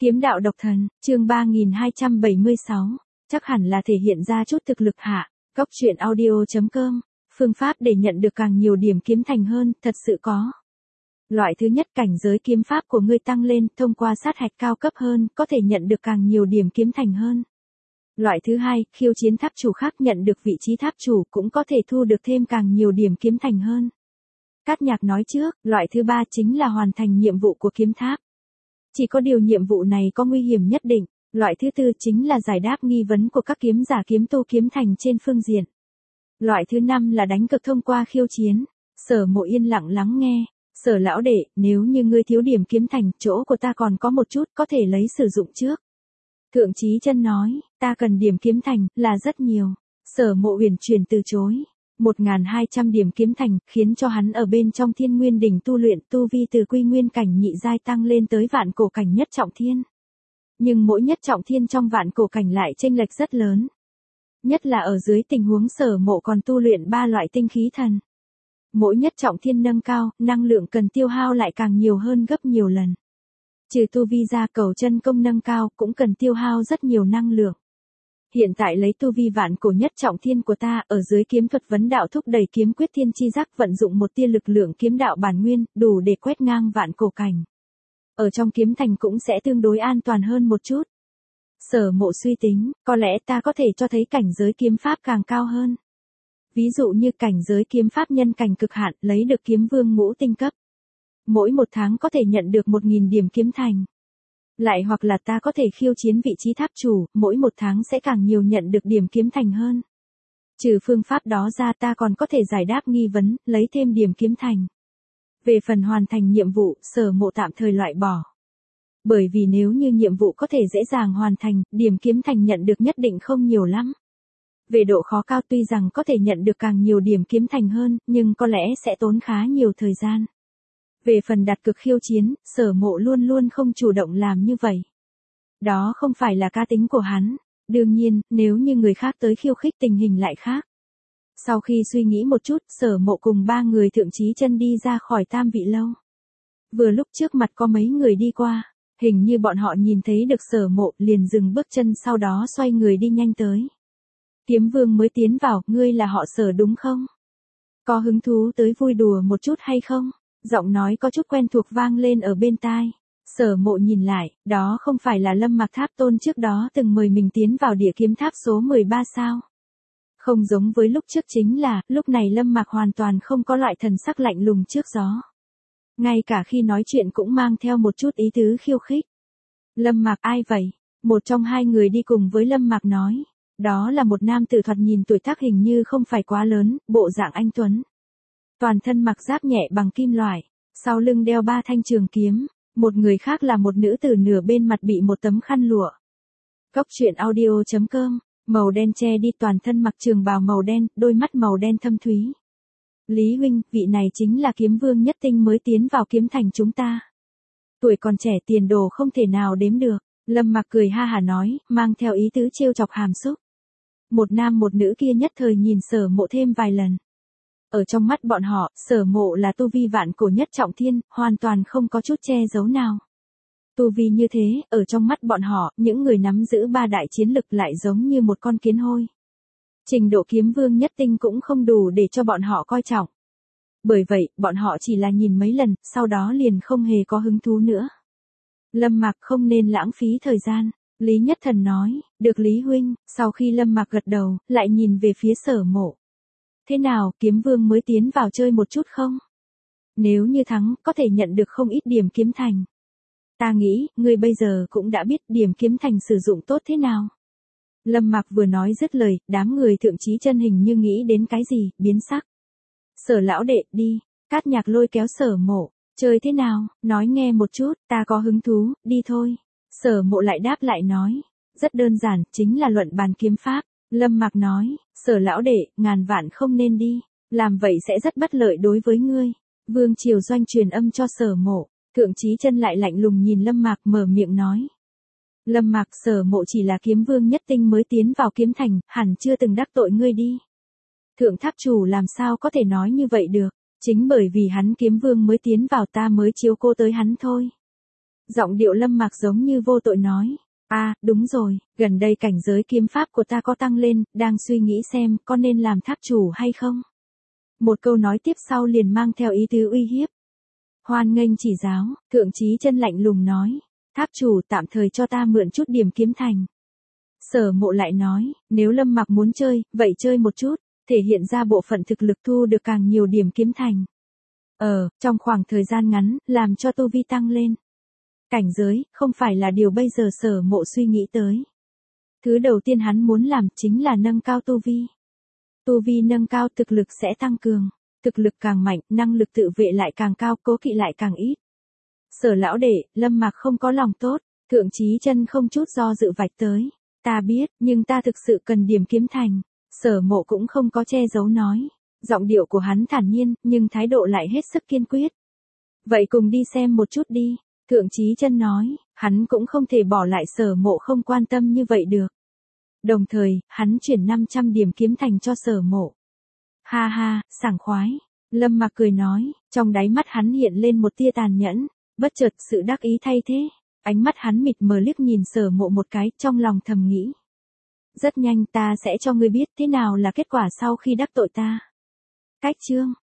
Kiếm đạo độc thần, chương 3276, chắc hẳn là thể hiện ra chút thực lực hạ. Góc truyện audio.com, phương pháp để nhận được càng nhiều điểm kiếm thành hơn, thật sự có. Loại thứ nhất, cảnh giới kiếm pháp của ngươi tăng lên, thông qua sát hạch cao cấp hơn, có thể nhận được càng nhiều điểm kiếm thành hơn. Loại thứ hai, khiêu chiến tháp chủ khác nhận được vị trí tháp chủ cũng có thể thu được thêm càng nhiều điểm kiếm thành hơn. Cát Nhạc nói trước, loại thứ ba chính là hoàn thành nhiệm vụ của kiếm tháp. Chỉ có điều nhiệm vụ này có nguy hiểm nhất định. Loại thứ tư chính là giải đáp nghi vấn của các kiếm giả kiếm tu kiếm thành trên phương diện. Loại thứ năm là đánh cược thông qua khiêu chiến. Sở Mộ yên lặng lắng nghe. Sở lão đệ, nếu như ngươi thiếu điểm kiếm thành, chỗ của ta còn có một chút, có thể lấy sử dụng trước. Thượng Chí Chân nói, ta cần điểm kiếm thành, là rất nhiều. Sở Mộ uyển chuyển từ chối. 1.200 điểm kiếm thành, khiến cho hắn ở bên trong Thiên Nguyên đỉnh tu luyện tu vi từ quy nguyên cảnh nhị giai tăng lên tới vạn cổ cảnh nhất trọng thiên. Nhưng mỗi nhất trọng thiên trong vạn cổ cảnh lại chênh lệch rất lớn. Nhất là ở dưới tình huống Sở Mộ còn tu luyện 3 loại tinh khí thần. Mỗi nhất trọng thiên nâng cao, năng lượng cần tiêu hao lại càng nhiều hơn gấp nhiều lần. Trừ tu vi ra, cầu chân công nâng cao cũng cần tiêu hao rất nhiều năng lượng. Hiện tại lấy tu vi vạn cổ nhất trọng thiên của ta, ở dưới kiếm thuật vấn đạo thúc đẩy kiếm quyết thiên chi giác vận dụng một tia lực lượng kiếm đạo bản nguyên, đủ để quét ngang vạn cổ cảnh. Ở trong kiếm thành cũng sẽ tương đối an toàn hơn một chút. Sở Mộ suy tính, có lẽ ta có thể cho thấy cảnh giới kiếm pháp càng cao hơn. Ví dụ như cảnh giới kiếm pháp nhân cảnh cực hạn, lấy được kiếm vương ngũ tinh cấp. Mỗi một tháng có thể nhận được 1.000 điểm kiếm thành. Lại hoặc là ta có thể khiêu chiến vị trí tháp chủ, mỗi một tháng sẽ càng nhiều nhận được điểm kiếm thành hơn. Trừ phương pháp đó ra, ta còn có thể giải đáp nghi vấn, lấy thêm điểm kiếm thành. Về phần hoàn thành nhiệm vụ, Sở Mộ tạm thời loại bỏ. Bởi vì nếu như nhiệm vụ có thể dễ dàng hoàn thành, điểm kiếm thành nhận được nhất định không nhiều lắm. Về độ khó cao, tuy rằng có thể nhận được càng nhiều điểm kiếm thành hơn, nhưng có lẽ sẽ tốn khá nhiều thời gian. Về phần đặt cược khiêu chiến, Sở Mộ luôn luôn không chủ động làm như vậy. Đó không phải là cá tính của hắn. Đương nhiên, nếu như người khác tới khiêu khích tình hình lại khác. Sau khi suy nghĩ một chút, Sở Mộ cùng 3 người Thượng Chí Chân đi ra khỏi Tam Vị Lâu. Vừa lúc trước mặt có mấy người đi qua, hình như bọn họ nhìn thấy được Sở Mộ, liền dừng bước chân, sau đó xoay người đi nhanh tới. Kiếm Vương mới tiến vào, ngươi là họ Sở đúng không? Có hứng thú tới vui đùa một chút hay không? Giọng nói có chút quen thuộc vang lên ở bên tai. Sở Mộ nhìn lại, đó không phải là Lâm Mặc Tháp Tôn trước đó từng mời mình tiến vào địa kiếm tháp số 13 sao? Không giống với lúc trước chính là, lúc này Lâm Mặc hoàn toàn không có loại thần sắc lạnh lùng trước gió. Ngay cả khi nói chuyện cũng mang theo một chút ý tứ khiêu khích. Lâm Mặc, ai vậy? Một trong hai người đi cùng với Lâm Mặc nói. Đó là một nam tử thoạt nhìn tuổi tác hình như không phải quá lớn, bộ dạng anh tuấn. Toàn thân mặc giáp nhẹ bằng kim loại, sau lưng đeo 3 thanh trường kiếm, một người khác là một nữ tử nửa bên mặt bị một tấm khăn lụa. Góc truyện audio.com, màu đen che đi, toàn thân mặc trường bào màu đen, đôi mắt màu đen thâm thúy. Lý huynh, vị này chính là kiếm vương nhất tinh mới tiến vào kiếm thành chúng ta. Tuổi còn trẻ, tiền đồ không thể nào đếm được. Lâm Mặc cười ha hả nói, mang theo ý tứ trêu chọc hàm xúc. Một nam một nữ kia nhất thời nhìn Sở Mộ thêm vài lần. Ở trong mắt bọn họ, Sở Mộ là tu vi vạn cổ nhất trọng thiên, hoàn toàn không có chút che giấu nào. Tu vi như thế, ở trong mắt bọn họ, những người nắm giữ 3 đại chiến lực lại giống như một con kiến hôi. Trình độ kiếm vương nhất tinh cũng không đủ để cho bọn họ coi trọng. Bởi vậy, bọn họ chỉ là nhìn mấy lần, sau đó liền không hề có hứng thú nữa. Lâm Mặc, không nên lãng phí thời gian. Lý Nhất Thần nói, được Lý huynh. Sau khi Lâm Mặc gật đầu, lại nhìn về phía Sở Mộ. Thế nào, kiếm vương mới tiến vào chơi một chút không? Nếu như thắng, có thể nhận được không ít điểm kiếm thành. Ta nghĩ, ngươi bây giờ cũng đã biết điểm kiếm thành sử dụng tốt thế nào. Lâm Mặc vừa nói dứt lời, đám người Thượng Chí Chân hình như nghĩ đến cái gì, biến sắc. Sở lão đệ, đi. Cát Nhạc lôi kéo Sở Mộ. Chơi thế nào, nói nghe một chút, ta có hứng thú, đi thôi. Sở Mộ lại đáp lại nói. Rất đơn giản, chính là luận bàn kiếm pháp. Lâm Mặc nói, Sở lão đệ, ngàn vạn không nên đi. Làm vậy sẽ rất bất lợi đối với ngươi. Vương Triều Doanh truyền âm cho Sở Mộ. Thượng Chí Chân lại lạnh lùng nhìn Lâm Mặc, mở miệng nói. Lâm Mặc, Sở Mộ chỉ là kiếm vương nhất tinh mới tiến vào kiếm thành, hẳn chưa từng đắc tội ngươi đi. Thượng tháp chủ làm sao có thể nói như vậy được. Chính bởi vì hắn kiếm vương mới tiến vào, ta mới chiếu cố tới hắn thôi. Giọng điệu Lâm Mạc giống như vô tội nói. Đúng rồi, gần đây cảnh giới kiếm pháp của ta có tăng lên, đang suy nghĩ xem có nên làm tháp chủ hay không. Một câu nói tiếp sau liền mang theo ý tứ uy hiếp. Hoan nghênh chỉ giáo, Thượng Chí Chân lạnh lùng nói. Tháp chủ tạm thời cho ta mượn chút điểm kiếm thành. Sở Mộ lại nói, nếu Lâm Mạc muốn chơi, vậy chơi một chút, thể hiện ra bộ phận thực lực thu được càng nhiều điểm kiếm thành. Trong khoảng thời gian ngắn, làm cho tu vi tăng lên. Cảnh giới, không phải là điều bây giờ Sở Mộ suy nghĩ tới. Thứ đầu tiên hắn muốn làm chính là nâng cao tu vi. Tu vi nâng cao thực lực sẽ tăng cường. Thực lực càng mạnh, năng lực tự vệ lại càng cao, cố kỵ lại càng ít. Sở lão đệ, Lâm Mạc không có lòng tốt, Thượng Chí Chân không chút do dự vạch tới. Ta biết, nhưng ta thực sự cần điểm kiếm thành. Sở Mộ cũng không có che giấu nói. Giọng điệu của hắn thản nhiên, nhưng thái độ lại hết sức kiên quyết. Vậy cùng đi xem một chút đi, Thượng Chí Chân nói, hắn cũng không thể bỏ lại Sở Mộ không quan tâm như vậy được. Đồng thời, hắn chuyển 500 điểm kiếm thành cho Sở Mộ. Ha ha, sảng khoái. Lâm Mạc cười nói, trong đáy mắt hắn hiện lên một tia tàn nhẫn, bất chợt sự đắc ý thay thế. Ánh mắt hắn mịt mờ liếc nhìn Sở Mộ một cái, trong lòng thầm nghĩ. Rất nhanh ta sẽ cho ngươi biết thế nào là kết quả sau khi đắc tội ta. Cách chương